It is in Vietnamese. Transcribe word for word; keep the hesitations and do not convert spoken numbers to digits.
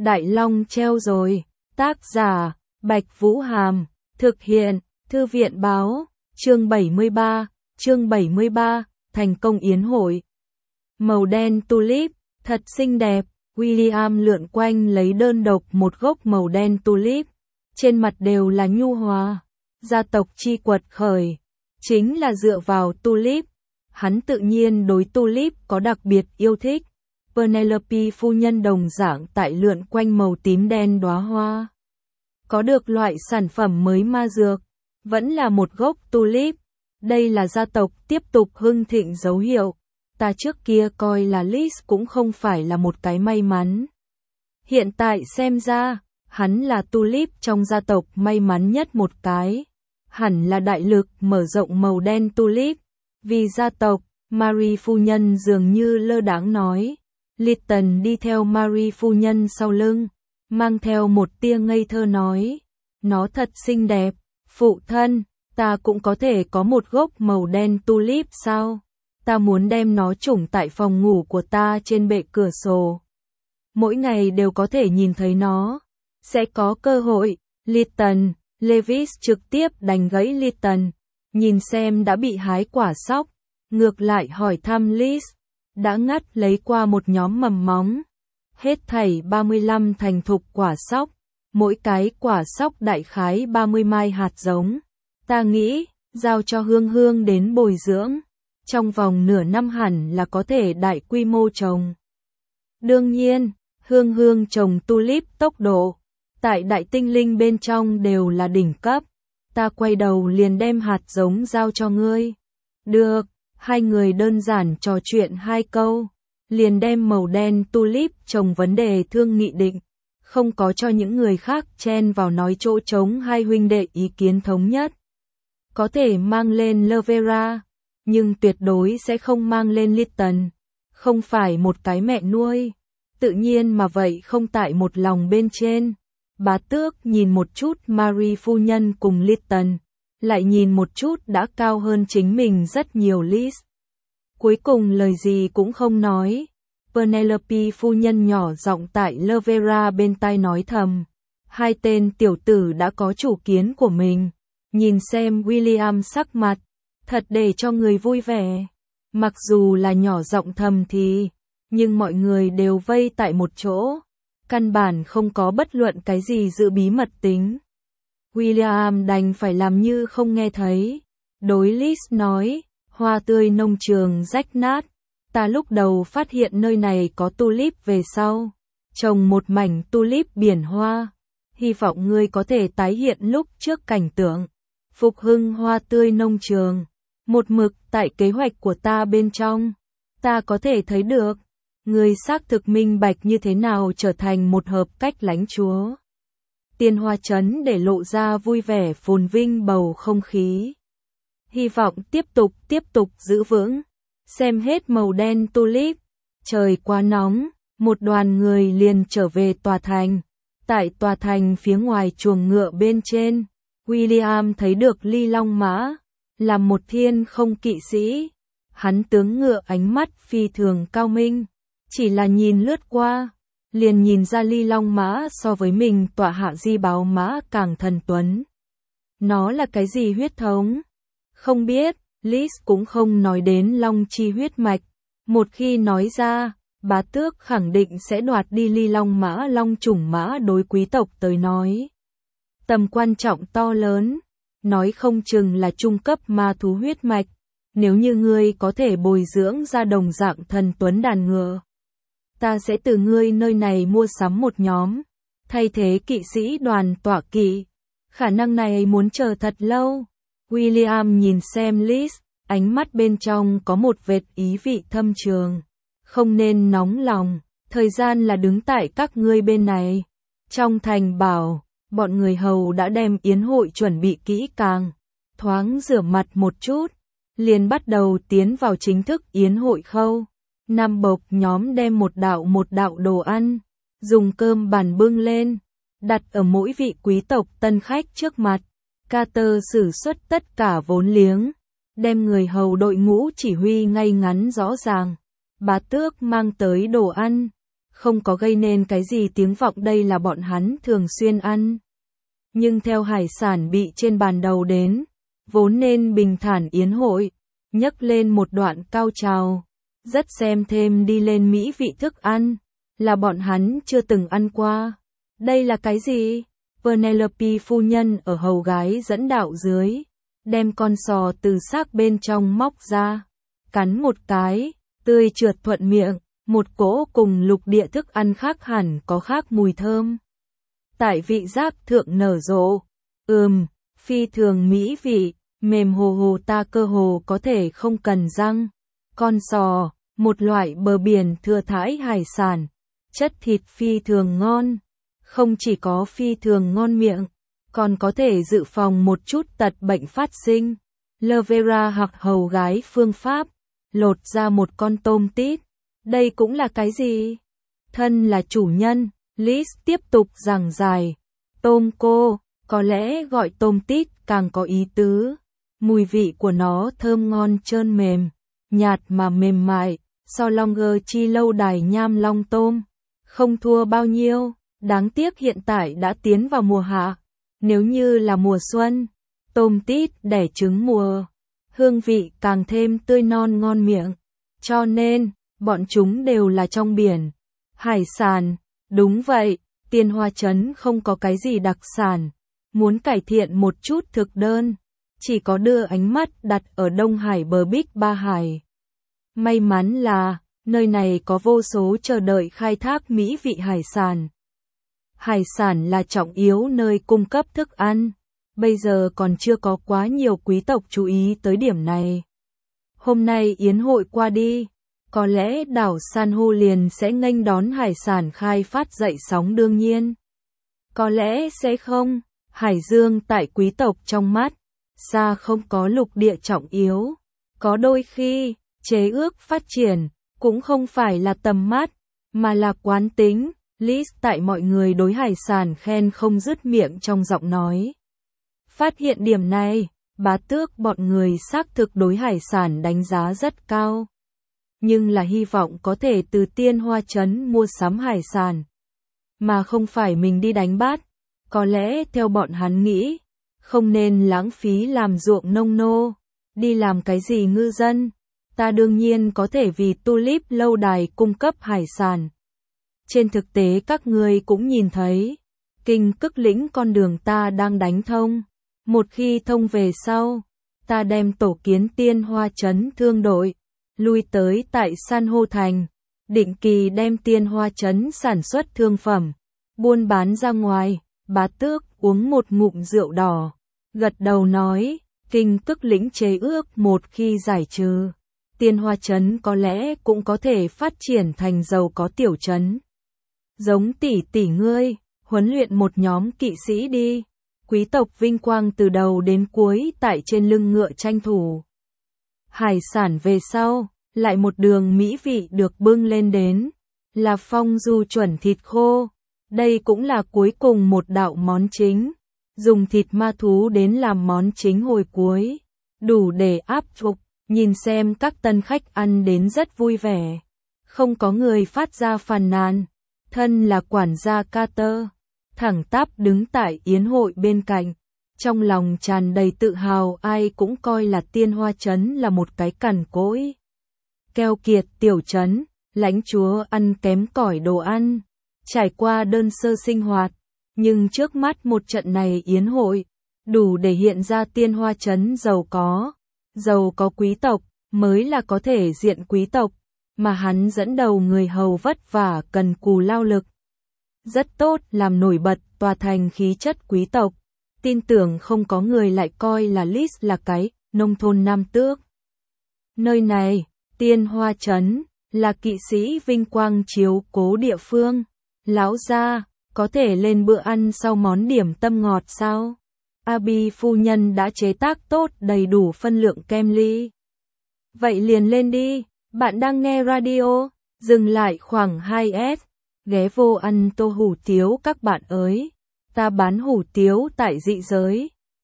Đại Long treo rồi. Tác giả, Bạch Vũ Hàm. Thực hiện, Thư viện Báo. Chương bảy mươi ba. Chương bảy mươi ba. Thành công yến hội. Màu đen tulip, thật xinh đẹp. William lượn quanh lấy đơn độc một gốc màu đen tulip. Trên mặt đều là nhu hòa. Gia tộc chi quật khởi. Chính là dựa vào tulip. Hắn tự nhiên đối tulip có đặc biệt yêu thích. Penelope phu nhân đồng dạng tại lượn quanh màu tím đen đóa hoa. Có được loại sản phẩm mới ma dược. Vẫn là một gốc tulip. Đây là gia tộc tiếp tục hưng thịnh dấu hiệu. Ta trước kia coi là Liz cũng không phải là một cái may mắn. Hiện tại xem ra, hắn là tulip trong gia tộc may mắn nhất một cái. Hẳn là đại lực mở rộng màu đen tulip. Vì gia tộc, Marie phu nhân dường như lơ đãng nói. Lytton đi theo Marie phu nhân sau lưng, mang theo một tia ngây thơ nói. Nó thật xinh đẹp, phụ thân, ta cũng có thể có một gốc màu đen tulip sao? Ta muốn đem nó trồng tại phòng ngủ của ta trên bệ cửa sổ. Mỗi ngày đều có thể nhìn thấy nó. Sẽ có cơ hội. Lytton, Lewis trực tiếp đánh gãy Lytton. Nhìn xem đã bị hái quả sóc. Ngược lại hỏi thăm Liz. Đã ngắt lấy qua một nhóm mầm móng. Hết thảy ba mươi lăm thành thục quả sóc. Mỗi cái quả sóc đại khái ba mươi mai hạt giống. Ta nghĩ, giao cho Hương Hương đến bồi dưỡng. Trong vòng nửa năm hẳn là có thể đại quy mô trồng. Đương nhiên, Hương Hương trồng tulip tốc độ. Tại đại tinh linh bên trong đều là đỉnh cấp. Ta quay đầu liền đem hạt giống giao cho ngươi. Được. Hai người đơn giản trò chuyện hai câu, liền đem màu đen tulip trồng vấn đề thương nghị định, không có cho những người khác chen vào nói chỗ trống hai huynh đệ ý kiến thống nhất. Có thể mang lên Lovera, nhưng tuyệt đối sẽ không mang lên Lytton, không phải một cái mẹ nuôi, tự nhiên mà vậy không tại một lòng bên trên. Bá tước nhìn một chút Marie phu nhân cùng Lytton. Lại nhìn một chút đã cao hơn chính mình rất nhiều Liz. Cuối cùng lời gì cũng không nói. Penelope phu nhân nhỏ giọng tại Lovera bên tai nói thầm. Hai tên tiểu tử đã có chủ kiến của mình. Nhìn xem William sắc mặt. Thật để cho người vui vẻ. Mặc dù là nhỏ giọng thầm thì. Nhưng mọi người đều vây tại một chỗ. Căn bản không có bất luận cái gì giữ bí mật tính. William đành phải làm như không nghe thấy. Đối Liz nói, hoa tươi nông trường rách nát. Ta lúc đầu phát hiện nơi này có tulip về sau. Trồng một mảnh tulip biển hoa. Hy vọng ngươi có thể tái hiện lúc trước cảnh tượng. Phục hưng hoa tươi nông trường. Một mực tại kế hoạch của ta bên trong. Ta có thể thấy được. Ngươi xác thực minh bạch như thế nào trở thành một hợp cách lãnh chúa. Tiên Hoa Trấn để lộ ra vui vẻ phồn vinh bầu không khí. Hy vọng tiếp tục tiếp tục giữ vững. Xem hết màu đen tulip. Trời quá nóng, một đoàn người liền trở về tòa thành. Tại tòa thành phía ngoài chuồng ngựa bên trên, William thấy được Ly Long Mã, là một thiên không kỵ sĩ. Hắn tướng ngựa ánh mắt phi thường cao minh, chỉ là nhìn lướt qua. Liền nhìn ra Ly Long Mã so với mình tọa hạ Di Báo Mã càng thần tuấn. Nó là cái gì huyết thống? Không biết, Liz cũng không nói đến Long chi huyết mạch. Một khi nói ra, bá tước khẳng định sẽ đoạt đi Ly Long Mã Long chủng mã đối quý tộc tới nói. Tầm quan trọng to lớn, nói không chừng là trung cấp ma thú huyết mạch. Nếu như ngươi có thể bồi dưỡng ra đồng dạng thần tuấn đàn ngựa. Ta sẽ từ ngươi nơi này mua sắm một nhóm, thay thế kỵ sĩ đoàn tọa kỵ. Khả năng này muốn chờ thật lâu. William nhìn xem Liz, ánh mắt bên trong có một vệt ý vị thâm trường. Không nên nóng lòng, thời gian là đứng tại các ngươi bên này. Trong thành bảo, bọn người hầu đã đem yến hội chuẩn bị kỹ càng. Thoáng rửa mặt một chút, liền bắt đầu tiến vào chính thức yến hội khâu. Nam bộc nhóm đem một đạo một đạo đồ ăn, dùng cơm bàn bưng lên, đặt ở mỗi vị quý tộc tân khách trước mặt. Carter sử xuất tất cả vốn liếng, đem người hầu đội ngũ chỉ huy ngay ngắn rõ ràng. Bá tước mang tới đồ ăn, không có gây nên cái gì tiếng vọng, đây là bọn hắn thường xuyên ăn. Nhưng theo hải sản bị trên bàn đầu đến, vốn nên bình thản yến hội, nhấc lên một đoạn cao trào, rất xem thêm đi lên mỹ vị thức ăn, là bọn hắn chưa từng ăn qua. Đây là cái gì? Penelope phu nhân ở hầu gái dẫn đạo dưới, đem con sò từ xác bên trong móc ra, cắn một cái, tươi trượt thuận miệng, một cỗ cùng lục địa thức ăn khác hẳn có khác mùi thơm. Tại vị giác thượng nở rộ, ừm, phi thường mỹ vị, mềm hồ hồ, ta cơ hồ có thể không cần răng. Con sò, một loại bờ biển thừa thãi hải sản, chất thịt phi thường ngon, không chỉ có phi thường ngon miệng, còn có thể dự phòng một chút tật bệnh phát sinh. Levera hoặc hầu gái phương Pháp, lột ra một con tôm tít. Đây cũng là cái gì? Thân là chủ nhân, Liz tiếp tục giảng giải. Tôm cô, có lẽ gọi tôm tít càng có ý tứ. Mùi vị của nó thơm ngon trơn mềm, nhạt mà mềm mại, so longer chi lâu đài nham long tôm. Không thua bao nhiêu, đáng tiếc hiện tại đã tiến vào mùa hạ. Nếu như là mùa xuân, tôm tít đẻ trứng mùa, hương vị càng thêm tươi non ngon miệng. Cho nên, bọn chúng đều là trong biển. Hải sản, đúng vậy, Tiên Hoa Trấn không có cái gì đặc sản. Muốn cải thiện một chút thực đơn, chỉ có đưa ánh mắt đặt ở Đông Hải bờ Bích Ba Hải. May mắn là, nơi này có vô số chờ đợi khai thác mỹ vị hải sản. Hải sản là trọng yếu nơi cung cấp thức ăn. Bây giờ còn chưa có quá nhiều quý tộc chú ý tới điểm này. Hôm nay yến hội qua đi, có lẽ đảo San hô liền sẽ nghênh đón hải sản khai phát dậy sóng đương nhiên. Có lẽ sẽ không, hải dương tại quý tộc trong mắt, xa không có lục địa trọng yếu. Có đôi khi, chế ước phát triển, cũng không phải là tầm mắt, mà là quán tính. Liz tại mọi người đối hải sản khen không dứt miệng trong giọng nói. Phát hiện điểm này, bá tước bọn người xác thực đối hải sản đánh giá rất cao. Nhưng là hy vọng có thể từ Tiên Hoa Trấn mua sắm hải sản, mà không phải mình đi đánh bắt. Có lẽ theo bọn hắn nghĩ, không nên lãng phí làm ruộng nông nô, đi làm cái gì ngư dân. Ta đương nhiên có thể vì Tulip lâu đài cung cấp hải sản. Trên thực tế các ngươi cũng nhìn thấy, kinh Cức Lĩnh con đường ta đang đánh thông. Một khi thông về sau, ta đem tổ kiến Tiên Hoa Trấn thương đội, lui tới tại San hô thành, định kỳ đem Tiên Hoa Trấn sản xuất thương phẩm, buôn bán ra ngoài. Bá tước uống một ngụm rượu đỏ, gật đầu nói, kinh Cức Lĩnh chế ước một khi giải trừ, Tiên Hoa Trấn có lẽ cũng có thể phát triển thành giàu có tiểu trấn. Giống tỷ tỷ ngươi, huấn luyện một nhóm kỵ sĩ đi. Quý tộc vinh quang từ đầu đến cuối tại trên lưng ngựa tranh thủ. Hải sản về sau, lại một đường mỹ vị được bưng lên đến, là phong du chuẩn thịt khô. Đây cũng là cuối cùng một đạo món chính, dùng thịt ma thú đến làm món chính hồi cuối, đủ để áp trục, nhìn xem các tân khách ăn đến rất vui vẻ. Không có người phát ra phàn nàn, thân là quản gia Carter, thẳng tắp đứng tại yến hội bên cạnh, trong lòng tràn đầy tự hào, ai cũng coi là Tiên Hoa Trấn là một cái cằn cỗi, keo kiệt tiểu trấn, lãnh chúa ăn kém cỏi đồ ăn, trải qua đơn sơ sinh hoạt, nhưng trước mắt một trận này yến hội, đủ để hiện ra Tiên Hoa Trấn giàu có, giàu có quý tộc, mới là có thể diện quý tộc, mà hắn dẫn đầu người hầu vất vả cần cù lao lực. Rất tốt, làm nổi bật tòa thành khí chất quý tộc, tin tưởng không có người lại coi là Liz là cái nông thôn nam tước. Nơi này, Tiên Hoa Trấn, là kỵ sĩ vinh quang chiếu cố địa phương. Lão gia, có thể lên bữa ăn sau món điểm tâm ngọt sao? Abby phu nhân đã chế tác tốt đầy đủ phân lượng kem ly. Vậy liền lên đi, bạn đang nghe radio, dừng lại khoảng hai s, ghé vô ăn tô hủ tiếu các bạn ơi. Ta bán hủ tiếu tại dị giới,